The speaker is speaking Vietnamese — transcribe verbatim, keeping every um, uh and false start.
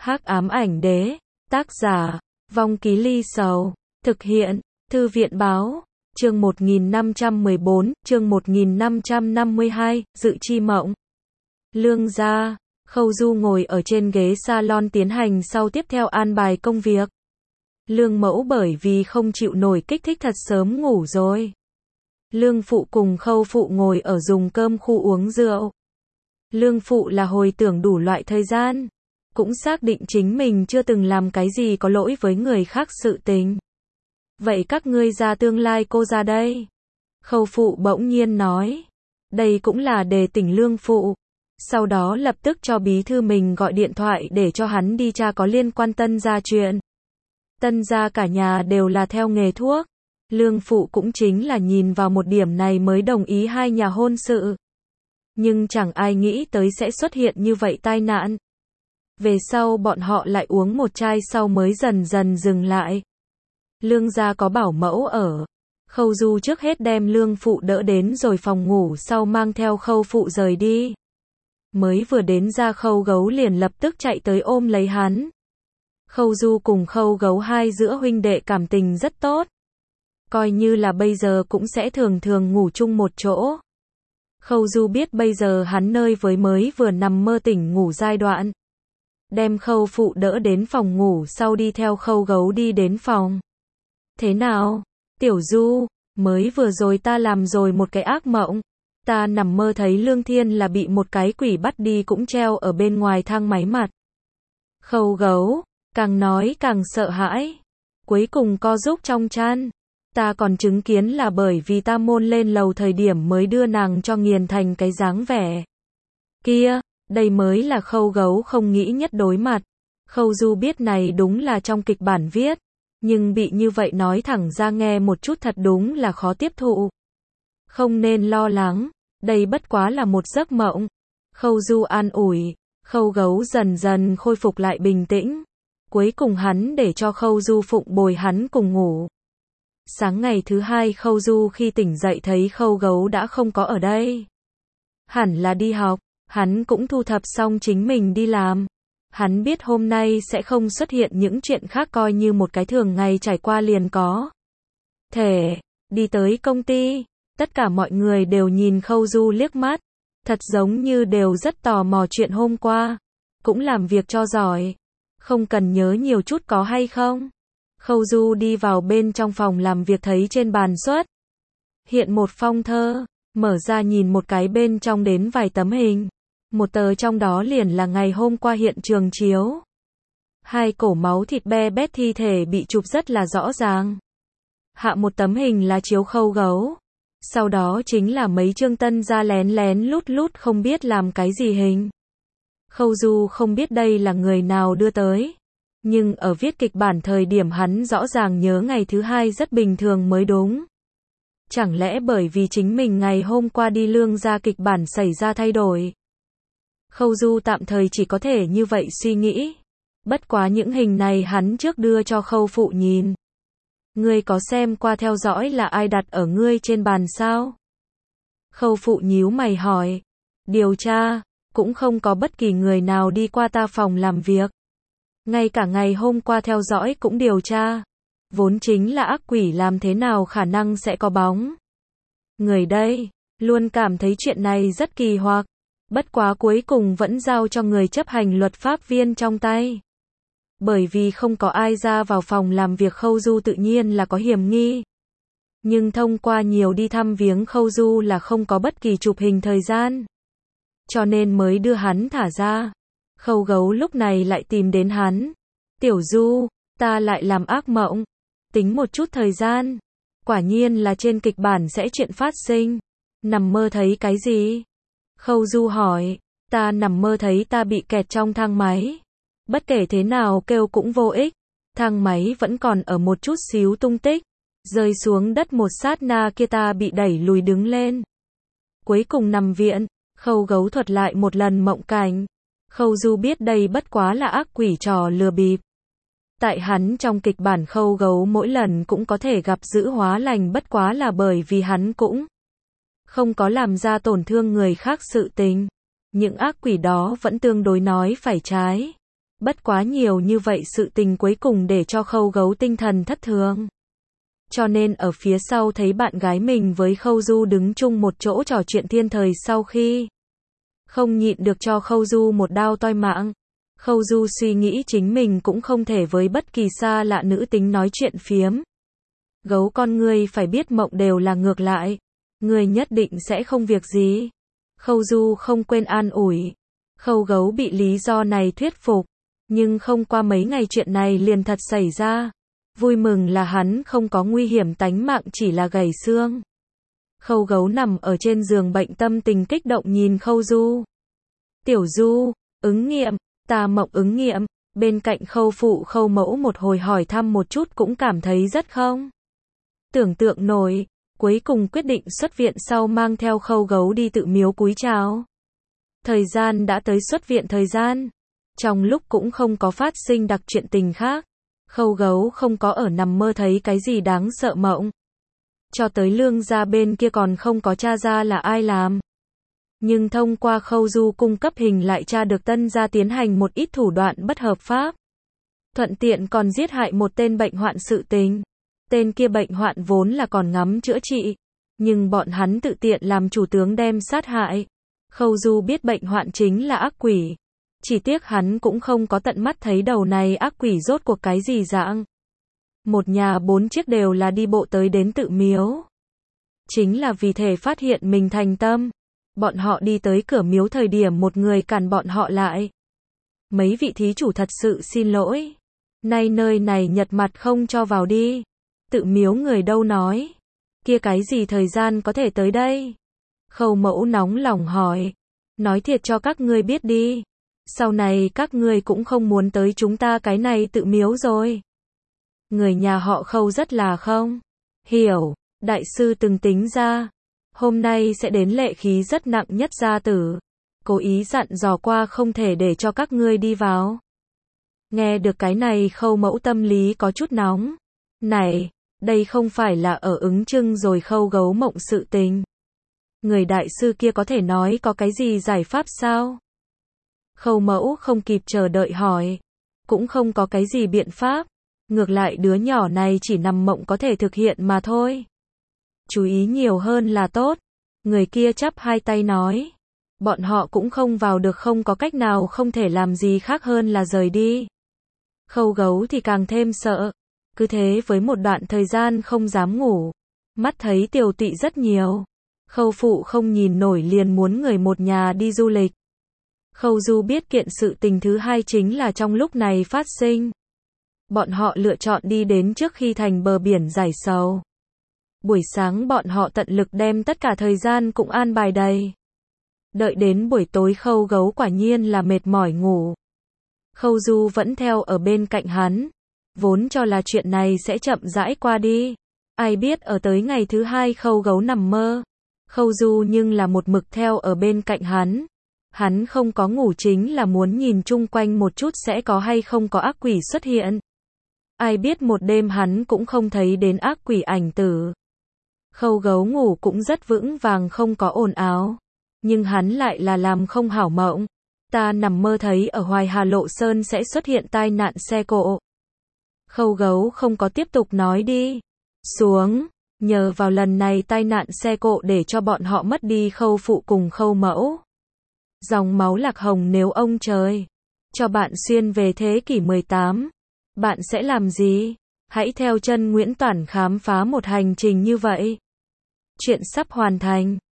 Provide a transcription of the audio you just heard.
Hắc ám ảnh đế, tác giả, Vong Ký Ly Sầu, thực hiện, Thư viện báo, chương một nghìn năm trăm mười bốn, chương một nghìn năm trăm năm mươi hai, Dự chi mộng. Lương gia, Khâu Du ngồi ở trên ghế salon tiến hành sau tiếp theo an bài công việc. Lương mẫu bởi vì không chịu nổi kích thích thật sớm ngủ rồi. Lương phụ cùng Khâu phụ ngồi ở dùng cơm khu uống rượu. Lương phụ là hồi tưởng đủ loại thời gian, cũng xác định chính mình chưa từng làm cái gì có lỗi với người khác sự tình. Vậy các ngươi ra tương lai cô ra đây. Khâu phụ bỗng nhiên nói. Đây cũng là đề tỉnh lương phụ. Sau đó lập tức cho bí thư mình gọi điện thoại để cho hắn đi tra có liên quan Tân gia chuyện. Tân gia cả nhà đều là theo nghề thuốc. Lương phụ cũng chính là nhìn vào một điểm này mới đồng ý hai nhà hôn sự. Nhưng chẳng ai nghĩ tới sẽ xuất hiện như vậy tai nạn. Về sau bọn họ lại uống một chai sau mới dần dần dừng lại. Lương gia có bảo mẫu ở. Khâu Du trước hết đem lương phụ đỡ đến rồi phòng ngủ sau mang theo Khâu phụ rời đi. Mới vừa đến ra Khâu Gấu liền lập tức chạy tới ôm lấy hắn. Khâu Du cùng Khâu Gấu hai giữa huynh đệ cảm tình rất tốt. Coi như là bây giờ cũng sẽ thường thường ngủ chung một chỗ. Khâu Du biết bây giờ hắn nơi với mới vừa nằm mơ tỉnh ngủ giai đoạn. Đem Khâu phụ đỡ đến phòng ngủ sau đi theo Khâu Gấu đi đến phòng. Thế nào, Tiểu Du, mới vừa rồi ta làm rồi một cái ác mộng. Ta nằm mơ thấy Lương Thiên là bị một cái quỷ bắt đi cũng treo ở bên ngoài thang máy mặt. Khâu Gấu, càng nói càng sợ hãi. Cuối cùng co rúc trong chăn. Ta còn chứng kiến là bởi vì ta môn lên lầu thời điểm mới đưa nàng cho nghiền thành cái dáng vẻ. Kia, đây mới là Khâu Gấu không nghĩ nhất đối mặt. Khâu Du biết này đúng là trong kịch bản viết. Nhưng bị như vậy nói thẳng ra nghe một chút thật đúng là khó tiếp thụ. Không nên lo lắng, đây bất quá là một giấc mộng. Khâu Du an ủi, Khâu Gấu dần dần khôi phục lại bình tĩnh. Cuối cùng hắn để cho Khâu Du phụng bồi hắn cùng ngủ. Sáng ngày thứ hai Khâu Du khi tỉnh dậy thấy Khâu Gấu đã không có ở đây. Hẳn là đi học, hắn cũng thu thập xong chính mình đi làm. Hắn biết hôm nay sẽ không xuất hiện những chuyện khác coi như một cái thường ngày trải qua liền có. Thể, đi tới công ty, tất cả mọi người đều nhìn Khâu Du liếc mắt. Thật giống như đều rất tò mò chuyện hôm qua. Cũng làm việc cho giỏi. Không cần nhớ nhiều chút có hay không? Khâu Du đi vào bên trong phòng làm việc thấy trên bàn xuất hiện một phong thơ, mở ra nhìn một cái bên trong đến vài tấm hình. Một tờ trong đó liền là ngày hôm qua hiện trường chiếu. Hai cổ máu thịt be bét thi thể bị chụp rất là rõ ràng. Hạ một tấm hình là chiếu Khâu Gấu. Sau đó chính là mấy chương Tân gia lén lén lút lút không biết làm cái gì hình. Khâu Du không biết đây là người nào đưa tới. Nhưng ở viết kịch bản thời điểm hắn rõ ràng nhớ ngày thứ hai rất bình thường mới đúng. Chẳng lẽ bởi vì chính mình ngày hôm qua đi Lương gia kịch bản xảy ra thay đổi. Khâu Du tạm thời chỉ có thể như vậy suy nghĩ. Bất quá những hình này hắn trước đưa cho Khâu phụ nhìn. Ngươi có xem qua theo dõi là ai đặt ở ngươi trên bàn sao? Khâu phụ nhíu mày hỏi. Điều tra, cũng không có bất kỳ người nào đi qua ta phòng làm việc. Ngay cả ngày hôm qua theo dõi cũng điều tra. Vốn chính là ác quỷ làm thế nào khả năng sẽ có bóng. Người đây, luôn cảm thấy chuyện này rất kỳ hoặc. Bất quá cuối cùng vẫn giao cho người chấp hành luật pháp viên trong tay. Bởi vì không có ai ra vào phòng làm việc Khâu Du tự nhiên là có hiểm nghi. Nhưng thông qua nhiều đi thăm viếng Khâu Du là không có bất kỳ chụp hình thời gian. Cho nên mới đưa hắn thả ra. Khâu Gấu lúc này lại tìm đến hắn. Tiểu Du, ta lại làm ác mộng. Tính một chút thời gian. Quả nhiên là trên kịch bản sẽ chuyện phát sinh. Nằm mơ thấy cái gì? Khâu Du hỏi. Ta nằm mơ thấy ta bị kẹt trong thang máy. Bất kể thế nào kêu cũng vô ích. Thang máy vẫn còn ở một chút xíu tung tích. Rơi xuống đất một sát na kia ta bị đẩy lùi đứng lên. Cuối cùng nằm viện. Khâu Gấu thuật lại một lần mộng cảnh. Khâu Du biết đây bất quá là ác quỷ trò lừa bịp. Tại hắn trong kịch bản Khâu Gấu mỗi lần cũng có thể gặp giữ hóa lành bất quá là bởi vì hắn cũng không có làm ra tổn thương người khác sự tình. Những ác quỷ đó vẫn tương đối nói phải trái. Bất quá nhiều như vậy sự tình cuối cùng để cho Khâu Gấu tinh thần thất thường. Cho nên ở phía sau thấy bạn gái mình với Khâu Du đứng chung một chỗ trò chuyện thiên thời sau khi không nhịn được cho Khâu Du một đao toi mạng. Khâu Du suy nghĩ chính mình cũng không thể với bất kỳ xa lạ nữ tính nói chuyện phiếm. Gấu con ngươi phải biết mộng đều là ngược lại. Ngươi nhất định sẽ không việc gì. Khâu Du không quên an ủi. Khâu Gấu bị lý do này thuyết phục. Nhưng không qua mấy ngày chuyện này liền thật xảy ra. Vui mừng là hắn không có nguy hiểm tánh mạng, chỉ là gãy xương. Khâu Gấu nằm ở trên giường bệnh tâm tình kích động nhìn Khâu Du. Tiểu Du, ứng nghiệm, ta mộng ứng nghiệm. Bên cạnh Khâu phụ Khâu mẫu một hồi hỏi thăm một chút cũng cảm thấy rất không tưởng tượng nổi. Cuối cùng quyết định xuất viện sau mang theo Khâu Gấu đi tự miếu cúi chào. Thời gian đã tới xuất viện thời gian. Trong lúc cũng không có phát sinh đặc chuyện tình khác. Khâu Gấu không có ở nằm mơ thấy cái gì đáng sợ mộng. Cho tới Lương gia bên kia còn không có tra ra là ai làm. Nhưng thông qua Khâu Du cung cấp hình lại tra được Tân gia tiến hành một ít thủ đoạn bất hợp pháp. Thuận tiện còn giết hại một tên bệnh hoạn sự tình. Tên kia bệnh hoạn vốn là còn ngắm chữa trị. Nhưng bọn hắn tự tiện làm chủ tướng đem sát hại. Khâu Du biết bệnh hoạn chính là ác quỷ. Chỉ tiếc hắn cũng không có tận mắt thấy đầu này ác quỷ rốt cuộc cái gì dạng. Một nhà bốn chiếc đều là đi bộ tới đến tự miếu. Chính là vì thể phát hiện mình thành tâm. Bọn họ đi tới cửa miếu thời điểm một người cản bọn họ lại. Mấy vị thí chủ thật sự xin lỗi. Nay nơi này nhật mặt không cho vào đi. Tự miếu người đâu nói. Kia cái gì thời gian có thể tới đây? Khâu mẫu nóng lòng hỏi. Nói thiệt cho các ngươi biết đi. Sau này các ngươi cũng không muốn tới chúng ta cái này tự miếu rồi. Người nhà họ Khâu rất là không hiểu. Đại sư từng tính ra. Hôm nay sẽ đến lệ khí rất nặng nhất gia tử. Cố ý dặn dò qua không thể để cho các ngươi đi vào. Nghe được cái này Khâu mẫu tâm lý có chút nóng. Này, đây không phải là ở ứng chưng rồi Khâu Gấu mộng sự tình. Người đại sư kia có thể nói có cái gì giải pháp sao? Khâu mẫu không kịp chờ đợi hỏi. Cũng không có cái gì biện pháp. Ngược lại đứa nhỏ này chỉ nằm mộng có thể thực hiện mà thôi. Chú ý nhiều hơn là tốt. Người kia chắp hai tay nói. Bọn họ cũng không vào được, không có cách nào, không thể làm gì khác hơn là rời đi. Khâu Gấu thì càng thêm sợ. Cứ thế với một đoạn thời gian không dám ngủ. Mắt thấy tiều tụy rất nhiều. Khâu phụ không nhìn nổi liền muốn người một nhà đi du lịch. Khâu Du biết kiện sự tình thứ hai chính là trong lúc này phát sinh. Bọn họ lựa chọn đi đến trước khi thành bờ biển giải sầu. Buổi sáng bọn họ tận lực đem tất cả thời gian cũng an bài đầy. Đợi đến buổi tối Khâu Gấu quả nhiên là mệt mỏi ngủ. Khâu Du vẫn theo ở bên cạnh hắn. Vốn cho là chuyện này sẽ chậm rãi qua đi. Ai biết ở tới ngày thứ hai Khâu Gấu nằm mơ. Khâu Du nhưng là một mực theo ở bên cạnh hắn. Hắn không có ngủ chính là muốn nhìn chung quanh một chút sẽ có hay không có ác quỷ xuất hiện. Ai biết một đêm hắn cũng không thấy đến ác quỷ ảnh tử. Khâu Gấu ngủ cũng rất vững vàng không có ồn ào. Nhưng hắn lại là làm không hảo mộng. Ta nằm mơ thấy ở Hoài Hà Lộ Sơn sẽ xuất hiện tai nạn xe cộ. Khâu Gấu không có tiếp tục nói đi xuống. Nhờ vào lần này tai nạn xe cộ để cho bọn họ mất đi Khâu phụ cùng Khâu mẫu. Dòng máu lạc hồng, nếu ông trời cho bạn xuyên về thế kỷ mười tám, bạn sẽ làm gì? Hãy theo chân Nguyễn Toản khám phá một hành trình như vậy. Chuyện sắp hoàn thành.